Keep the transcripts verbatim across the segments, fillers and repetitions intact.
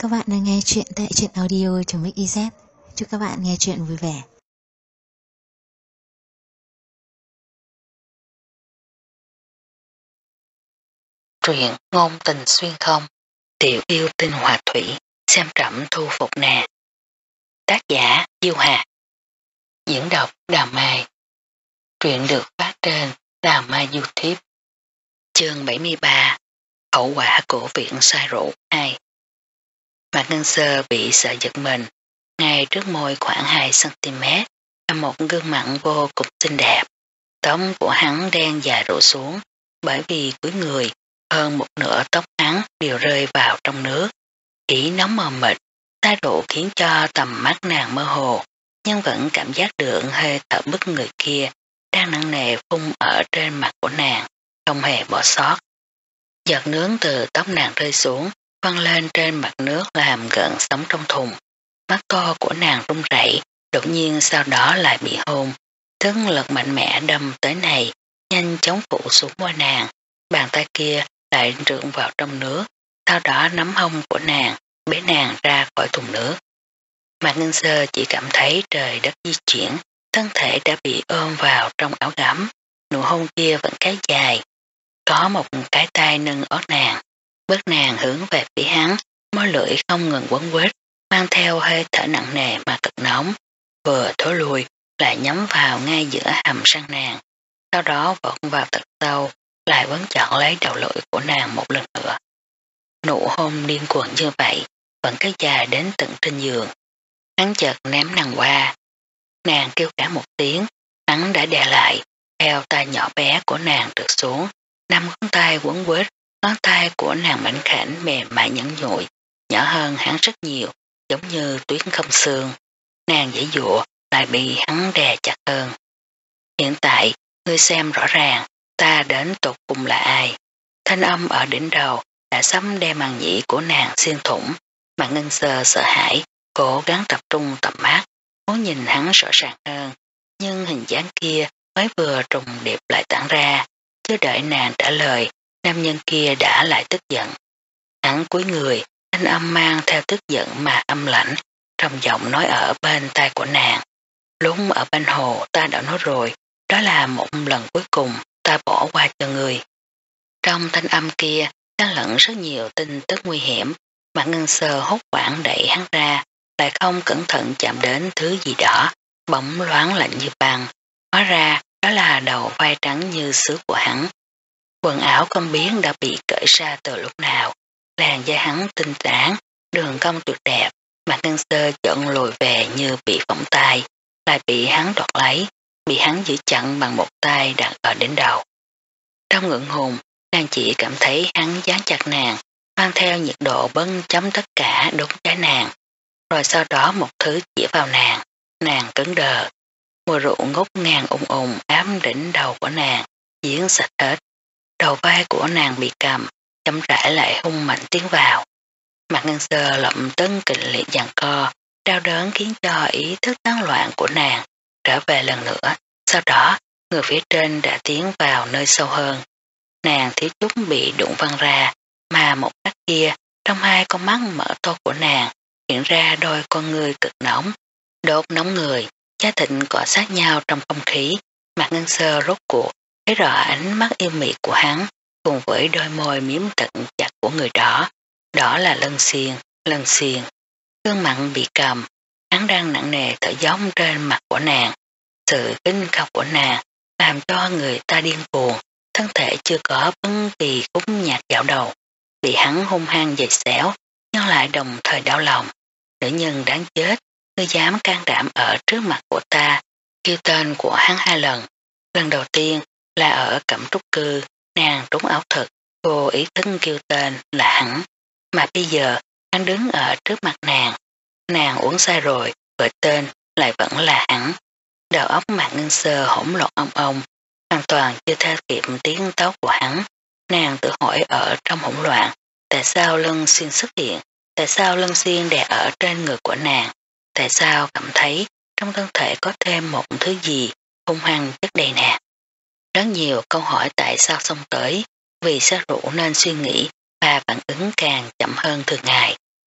các bạn đang nghe chuyện tại truyện audio.mix.iz. Chúc các bạn nghe chuyện vui vẻ. Truyện ngôn tình xuyên không, tiểu yêu tinh hòa thủy, xem trẫm thu phục nàng. Tác giả Diêu Hà. Diễn đọc Đào Mai. Truyện được phát trên Đào Mai YouTube. Chương bảy mươi ba. Hậu quả của việc sai rượu hai. Mạc Ngân Sơ bị sợ giật mình. Ngay trước môi khoảng hai xăng-ti-mét là một gương mặt vô cùng xinh đẹp. Tóc của hắn đen dài rủ xuống, bởi vì cuối người hơn một nửa tóc hắn đều rơi vào trong nước. Chỉ nóng mờ mịt, tai rượu khiến cho tầm mắt nàng mơ hồ, nhưng vẫn cảm giác được hơi thở bức người kia đang nặng nề phun ở trên mặt của nàng, không hề bỏ sót. Giọt nướng từ tóc nàng rơi xuống, văng lên trên mặt nước làm gợn sóng trong thùng. Mắt to của nàng run rẩy, đột nhiên sau đó lại bị hôn. Tức lực mạnh mẽ đâm tới này, nhanh chóng phủ xuống môi nàng, bàn tay kia lại rượn vào trong nước, sau đó nắm hông của nàng, bế nàng ra khỏi thùng nước. Mạc Ngân Sơ chỉ cảm thấy trời đất di chuyển, thân thể đã bị ôm vào trong áo gấm, nụ hôn kia vẫn kéo dài. Có một cái tay nâng ót nàng, bước nàng hướng về phía hắn, môi lưỡi không ngừng quấn quýt, mang theo hơi thở nặng nề mà cực nóng, vừa thối lùi lại nhắm vào ngay giữa hàm răng nàng, sau đó vọt vào thật sâu, lại vẫn chọn lấy đầu lưỡi của nàng một lần nữa. Nụ hôn điên cuồng như vậy vẫn kéo dài đến tận trên giường. Hắn chợt ném nàng qua, nàng kêu cả một tiếng, hắn đã đè lại, theo tay nhỏ bé của nàng trượt xuống, năm ngón tay quấn quýt, ngón tay của nàng mảnh khảnh mềm mại nhẫn nhụi, nhỏ hơn hắn rất nhiều, giống như tuyến không xương. Nàng dễ dụa lại bị hắn đè chặt hơn. Hiện tại, ngươi xem rõ ràng, ta đến tột cùng là ai. Thanh âm ở đỉnh đầu đã sắp đem màng nhĩ của nàng xuyên thủng. Mạc Ngân Sơ sợ hãi, cố gắng tập trung tầm mắt, muốn nhìn hắn rõ ràng hơn. Nhưng hình dáng kia mới vừa trùng điệp lại tản ra, chưa đợi nàng trả lời, nam nhân kia đã lại tức giận. Hắn cúi người, thanh âm mang theo tức giận mà âm lãnh, trong giọng nói ở bên tai của nàng. Lúc ở bên hồ ta đã nói rồi, đó là một lần cuối cùng ta bỏ qua cho người. Trong thanh âm kia đang lẫn rất nhiều tin tức nguy hiểm, mà Ngân Sơ hốt quảng đẩy hắn ra, lại không cẩn thận chạm đến thứ gì đó, bỗng loáng lạnh như băng. Hóa ra đó là đầu vai trắng như sứ của hắn. Quần áo không biết đã bị cởi ra từ lúc nào, làn da hắn tinh tán, đường cong tuyệt đẹp. Mạc Ngân Sơ chợn lùi về như bị phỏng tay, lại bị hắn đoạt lấy, bị hắn giữ chặn bằng một tay đặt ở đỉnh đầu. Trong ngượng ngùng, nàng chỉ cảm thấy hắn dán chặt nàng, mang theo nhiệt độ bấn chấm tất cả đúng trái nàng. Rồi sau đó một thứ chỉ vào nàng, nàng cứng đờ. Mùi rượu ngút ngàn ùng ùng ám đỉnh đầu của nàng, diễn sạch hết. Đầu vai của nàng bị cầm, chậm rãi lại hung mạnh tiến vào. Mạc Ngân Sơ lậm tấn kịch liệt giằng co, đau đớn khiến cho ý thức tán loạn của nàng trở về lần nữa. Sau đó, người phía trên đã tiến vào nơi sâu hơn. Nàng thiếu chút bị đụng văng ra, mà một khắc kia, trong hai con mắt mở to của nàng, hiện ra đôi con người cực nóng, đốt nóng người, da thịt cọ sát nhau trong không khí. Mạc Ngân Sơ rốt cuộc, thấy rõ ánh mắt yêu mị của hắn, cùng với đôi môi miếm cận chặt của người đó. Đó là Lân Xiên, Lân Xiên. Gương mặt bị cầm, hắn đang nặng nề thở dốc trên mặt của nàng. Sự kinh khóc của nàng làm cho người ta điên cuồng, thân thể chưa có bất kỳ khúc nhạc dạo đầu. Bị hắn hung hăng dày xéo, nhưng lại đồng thời đau lòng. Nữ nhân đáng chết, ngươi dám can đảm ở trước mặt của ta, kêu tên của hắn hai lần. Lần đầu tiên là ở Cẩm Trúc Cư, nàng trúng áo thực, vô ý thức kêu tên là hắn. Mà bây giờ, hắn đứng ở trước mặt nàng. Nàng uống sai rồi, gọi tên lại vẫn là hắn. Đầu óc Mạc Ngân Sơ hỗn loạn ong ong, hoàn toàn chưa theo kịp tiếng tóc của hắn. Nàng tự hỏi ở trong hỗn loạn, tại sao Lân Xuyên xuất hiện, tại sao Lân Xuyên đè ở trên người của nàng, tại sao cảm thấy trong thân thể có thêm một thứ gì hung hăng chất đầy nàng. Rất nhiều câu hỏi tại sao xông tới, vì sao rượu nên suy nghĩ và phản ứng càng chậm hơn thường ngày.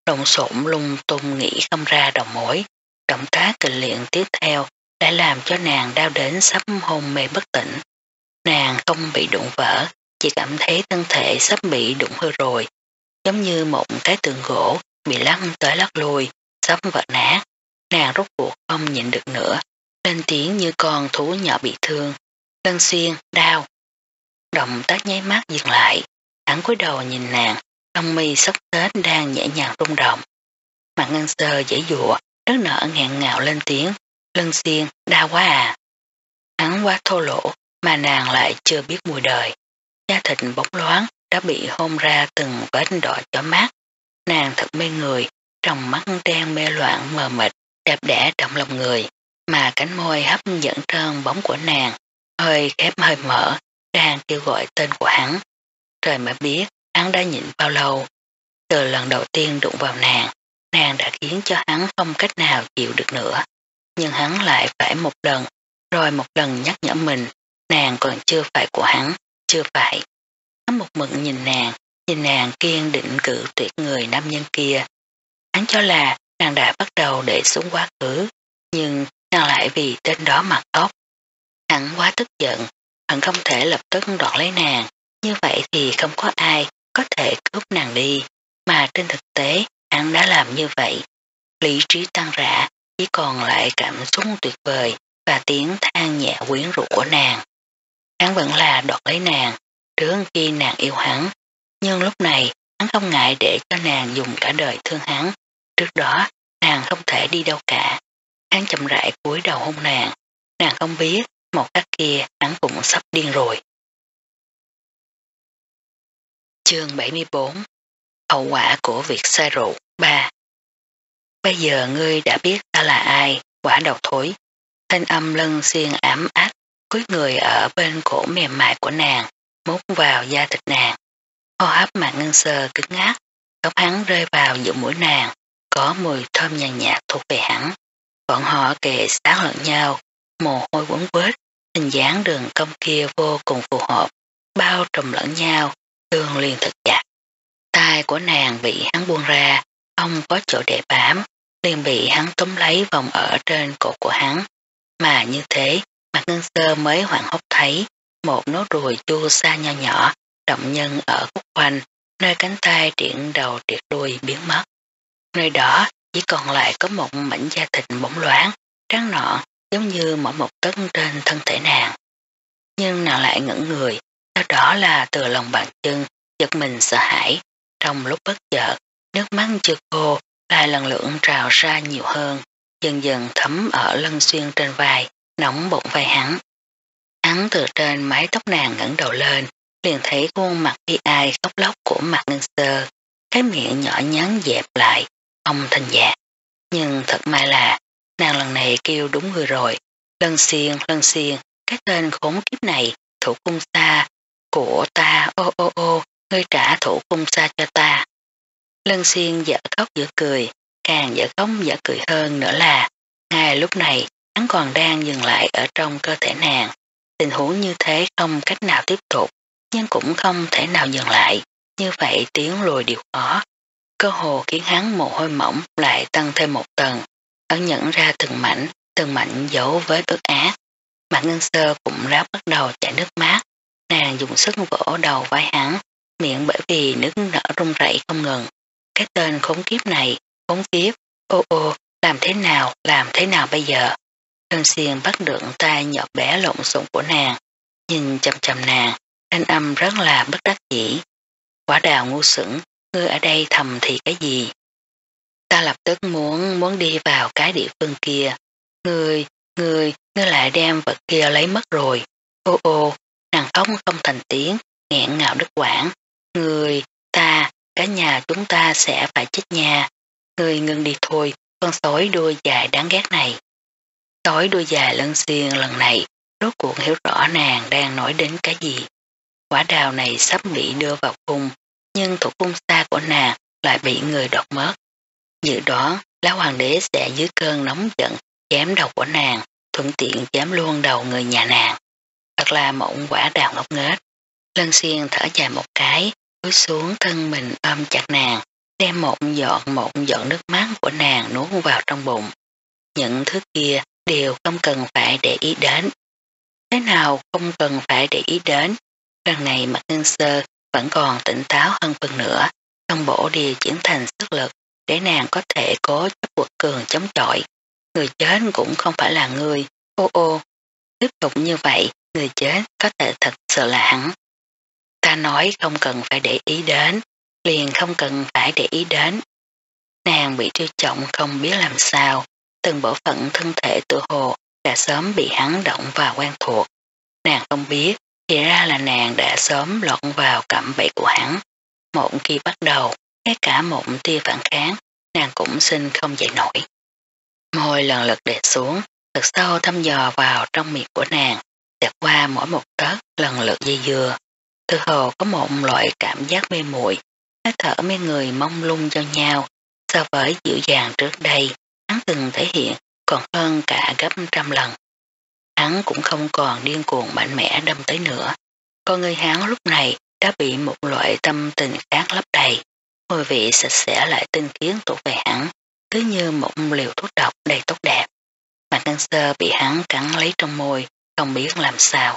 lộn xộn lung tung nghĩ không ra đầu mối. Động tác kịch liệt tiếp theo đã làm cho nàng đau đến sắp hôn mê bất tỉnh. Nàng không bị đụng vỡ, chỉ cảm thấy thân thể sắp bị đụng hư rồi, giống như một cái tượng gỗ bị lăn tới lắc lui, sắp vỡ nát. Nàng rốt cuộc không nhịn được nữa, lên tiếng như con thú nhỏ bị thương. Lân Xuyên, đau. Động tác nháy mắt dừng lại, hắn cúi đầu nhìn nàng, lông mi xốc xếch đang nhẹ nhàng rung động. Mặt Ngân Sơ giãy giụa, rất nở ngẹn ngào lên tiếng, Lân Xuyên, đau quá à. Hắn quá thô lỗ, mà nàng lại chưa biết mùi đời. Da thịt bóng loáng đã bị hôn ra từng vết đỏ chói mắt. Nàng thật mê người, trong mắt đen mê loạn mờ mịt, đẹp đẽ trong lòng người, mà cánh môi hấp dẫn trơn bóng của nàng, hơi khép hơi mở, đang kêu gọi tên của hắn. Trời mới biết hắn đã nhịn bao lâu. Từ lần đầu tiên đụng vào nàng, nàng đã khiến cho hắn không cách nào chịu được nữa. Nhưng hắn lại phải một lần, rồi một lần nhắc nhở mình, nàng còn chưa phải của hắn, chưa phải. Hắn một mực nhìn nàng, nhìn nàng kiên định cự tuyệt người nam nhân kia. Hắn cho là nàng đã bắt đầu để xuống quá khứ, nhưng nàng lại vì tên đó mà khóc. Hắn quá tức giận, hắn không thể lập tức đoạt lấy nàng, như vậy thì không có ai có thể cướp nàng đi, mà trên thực tế hắn đã làm như vậy. Lý trí tăng rã, chỉ còn lại cảm xúc tuyệt vời và tiếng than nhẹ quyến rũ của nàng. Hắn vẫn là đoạt lấy nàng, trước khi nàng yêu hắn, nhưng lúc này hắn không ngại để cho nàng dùng cả đời thương hắn. Trước đó nàng không thể đi đâu cả. Hắn chậm rãi cúi đầu hôn nàng, nàng không biết một khắc kia hắn cũng sắp điên rồi. Chương bảy mươi bốn. Hậu quả của việc say rượu. ba. Bây giờ ngươi đã biết ta là ai, quả đầu thối. Thanh âm Lân Xuyên ảm ách, cúi người ở bên cổ mềm mại của nàng, mút vào da thịt nàng. Hô hấp Mạc Ngân Sơ cứng ngắc, tóc hắn rơi vào giữa mũi nàng, có mùi thơm nhàn nhạt thuộc về hắn. Bọn họ kề sát lẫn nhau, mồ hôi quấn quết, hình dáng đường cong kia vô cùng phù hợp, bao trùm lẫn nhau, tương liền thật chặt. Tai của nàng bị hắn buông ra, không có chỗ để bám, liền bị hắn túm lấy vòng ở trên cổ của hắn. Mà như thế, Mạc Ngân Sơ mới hoảng hốt thấy một nốt ruồi chua xa nho nhỏ, động nhân ở khúc quanh, nơi cánh tay triển đầu triệt đuôi biến mất. Nơi đó chỉ còn lại có một mảnh da thịt bóng loáng, trắng nõn, giống như mỗi một tấc trên thân thể nàng. Nhưng nàng lại ngẩn người, sau đó là từ lòng bàn chân, giật mình sợ hãi. Trong lúc bất chợt, nước mắt chưa khô lại lần lượt trào ra nhiều hơn, dần dần thấm ở Lân Xuyên trên vai, nóng bụng vai hắn. Hắn từ trên mái tóc nàng ngẩng đầu lên, liền thấy khuôn mặt bi ai khóc lóc của Mạc Ngân Sơ, cái miệng nhỏ nhắn dẹp lại, ông thành dạ. Nhưng thật may là, nàng lần này kêu đúng người rồi. Lân Xuyên, Lân Xuyên, cái tên khốn kiếp này, thủ cung xa của ta, ô ô ô, ngươi trả thủ cung xa cho ta. Lân Xuyên dở khóc dở cười, càng dở khóc dở cười hơn nữa là, ngay lúc này hắn còn đang dừng lại ở trong cơ thể nàng. Tình huống như thế không cách nào tiếp tục, nhưng cũng không thể nào dừng lại, như vậy tiến lùi điều khó. Cơ hồ khiến hắn mồ hôi mỏng lại tăng thêm một tầng, ẩn nhận ra từng mảnh, từng mảnh dấu với ước ác. Mạc Ngân Sơ cũng ráo bắt đầu chảy nước mắt, nàng dùng sức vỗ đầu vai hắn, miệng bởi vì nước nở run rẩy không ngừng. Cái tên khốn kiếp này, khốn kiếp, ô ô, làm thế nào, làm thế nào bây giờ? Lân Xuyên bắt được tay nhỏ bé lộn xộn của nàng, nhìn chầm chầm nàng, thanh âm rất là bất đắc dĩ. Quả đào ngu xuẩn, ngươi ở đây thầm thì cái gì? Ta lập tức muốn muốn đi vào cái địa phương kia. Ngươi, ngươi, ngươi lại đem vật kia lấy mất rồi. Ô ô, nàng khóc không thành tiếng, nghẹn ngào đứt quãng. Ngươi, ta, cả nhà chúng ta sẽ phải chết nha. Ngươi ngừng đi thôi, con sói đuôi dài đáng ghét này. Sói đuôi dài Lân Xuyên lần này rốt cuộc hiểu rõ nàng đang nói đến cái gì. Quả đào này sắp bị đưa vào cung, nhưng thủ cung xa của nàng lại bị người đoạt mất. Dự đoán lão hoàng đế sẽ dưới cơn nóng giận chém đầu của nàng, thuận tiện chém luôn đầu người nhà nàng. Thật là một quả đào ngốc nghếch. Lân Xuyên thở dài một cái, cúi xuống thân mình ôm chặt nàng, đem một giọt một giọt nước mắt của nàng nuốt vào trong bụng. Những thứ kia đều không cần phải để ý đến. Thế nào không cần phải để ý đến, lần này Mạc Ngân Sơ vẫn còn tỉnh táo hơn phần nữa, không bổ đi chuyển thành sức lực để nàng có thể cố chấp quật cường chống chọi. Người chết cũng không phải là người, ô ô, tiếp tục như vậy, người chết có thể thật sự là hắn. Ta nói không cần phải để ý đến, liền không cần phải để ý đến. Nàng bị trêu trọng không biết làm sao, từng bộ phận thân thể tự hồ đã sớm bị hắn động và quen thuộc. Nàng không biết, thì ra là nàng đã sớm lọt vào cạm bẫy của hắn. Một khi bắt đầu, ngay cả một tia phản kháng, nàng cũng sinh không dậy nổi. Môi lần lượt đè xuống, thật sâu thăm dò vào trong miệng của nàng, xẹt qua mỗi một tấc lần lượt dây dưa. Từ hồ có một loại cảm giác mê muội, hơi thở mấy người mông lung cho nhau, so với dịu dàng trước đây, hắn từng thể hiện còn hơn cả gấp trăm lần. Hắn cũng không còn điên cuồng mạnh mẽ đâm tới nữa. Con người hắn lúc này đã bị một loại tâm tình khác lấp đầy, mùi vị sạch sẽ lại tinh khiết thuộc về hắn, cứ như một liều thuốc độc đầy tốt đẹp. Mạc Ngân Sơ bị hắn cắn lấy trong môi, không biết làm sao.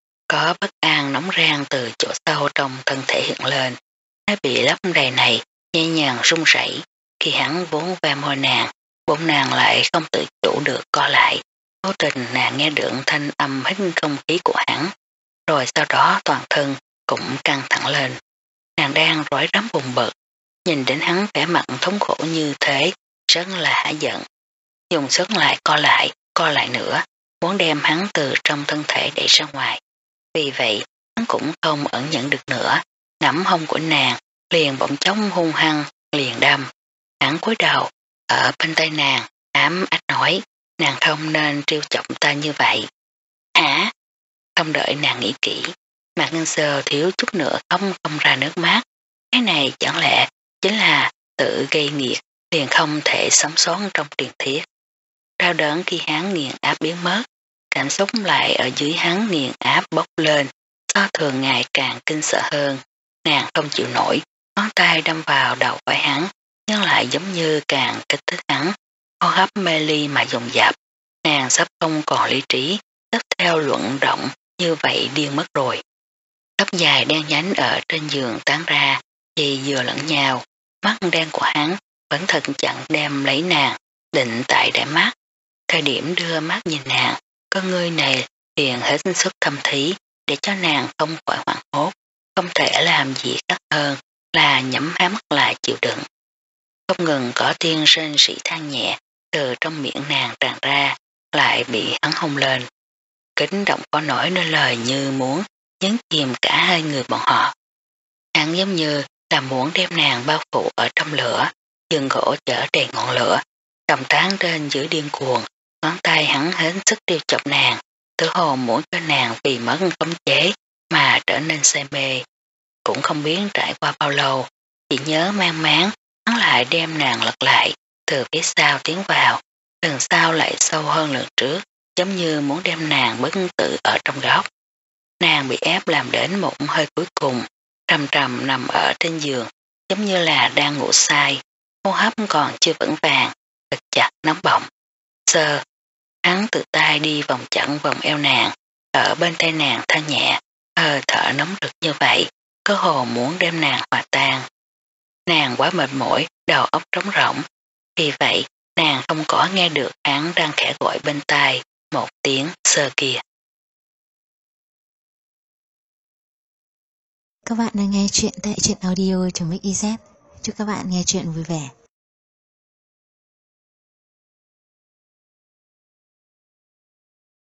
Có bất an nóng rang từ chỗ sâu trong thân thể hiện lên. Nó bị lấp đầy này nhẹ nhàng run rẩy khi hắn vốn ve môi nàng, bụng nàng lại không tự chủ được co lại. Vô tình nàng nghe được thanh âm hít không khí của hắn, rồi sau đó toàn thân cũng căng thẳng lên. Nàng đang rối rắm bùng bực, nhìn đến hắn vẻ mặt thống khổ như thế, rất là hả giận. Dùng sức lại co lại, co lại nữa, muốn đem hắn từ trong thân thể đẩy ra ngoài. Vì vậy, hắn cũng không ẩn nhận được nữa, nắm hông của nàng, liền bỗng chốc hung hăng, liền đâm. Hắn cúi đầu, ở bên tay nàng, ám ách nói, nàng không nên trêu chọc ta như vậy. Hả? Không đợi nàng nghĩ kỹ, Mạc Ngân Sơ thiếu chút nữa không không ra nước mắt. Cái này chẳng lẽ chính là tự gây nghiệt, liền không thể sống sót trong truyền thuyết. Đau đớn khi hắn nghiền áp biến mất, cảm xúc lại ở dưới hắn nghiền áp bốc lên, so thường ngày càng kinh sợ hơn. Nàng không chịu nổi, ngón tay đâm vào đầu vai hắn, nhưng lại giống như càng kích thích hắn, hô hấp mê ly mà dồn dập. Nàng sắp không còn lý trí, tất theo luận động như vậy điên mất rồi. Tóc dài đen nhánh ở trên giường tán ra, dì dừa lẫn nhau, mắt đen của hắn vẫn thật chặn đem lấy nàng, định tại đại mắt. Thời điểm đưa mắt nhìn nàng, con người này liền hết sức thâm thí để cho nàng không khỏi hoảng hốt, không thể làm gì khác hơn là nhắm há mắt lại chịu đựng. Không ngừng có tiếng rên rỉ than nhẹ từ trong miệng nàng tràn ra, lại bị hắn hôn lên. Kính động có nổi nơi lời như muốn nhấn chìm cả hai người bọn họ. Hắn giống như là muốn đem nàng bao phủ ở trong lửa, giường gỗ chở đầy ngọn lửa, động tác trên giữa điên cuồng, ngón tay hắn hết sức tiêu chọc nàng, tự hồ muốn cho nàng vì mất khống chế mà trở nên say mê. Cũng không biết trải qua bao lâu, chỉ nhớ mang máng, hắn lại đem nàng lật lại, từ phía sau tiến vào, lần sau lại sâu hơn lần trước, giống như muốn đem nàng bất tử ở trong góc. Nàng bị ép làm đến một hơi cuối cùng, trầm trầm nằm ở trên giường, giống như là đang ngủ say, hô hấp còn chưa vững vàng, thật chặt nóng bỏng. Sơ, hắn từ tay đi vòng chặn vòng eo nàng, ở bên tay nàng than nhẹ, hơi thở nóng rực như vậy, cơ hồ muốn đem nàng hòa tan. Nàng quá mệt mỏi, đầu óc trống rỗng, vì vậy nàng không có nghe được hắn đang khẽ gọi bên tai một tiếng Sơ kia. Các bạn đang nghe chuyện tại truyện audio.mix.iz. Chúc các bạn nghe chuyện vui vẻ.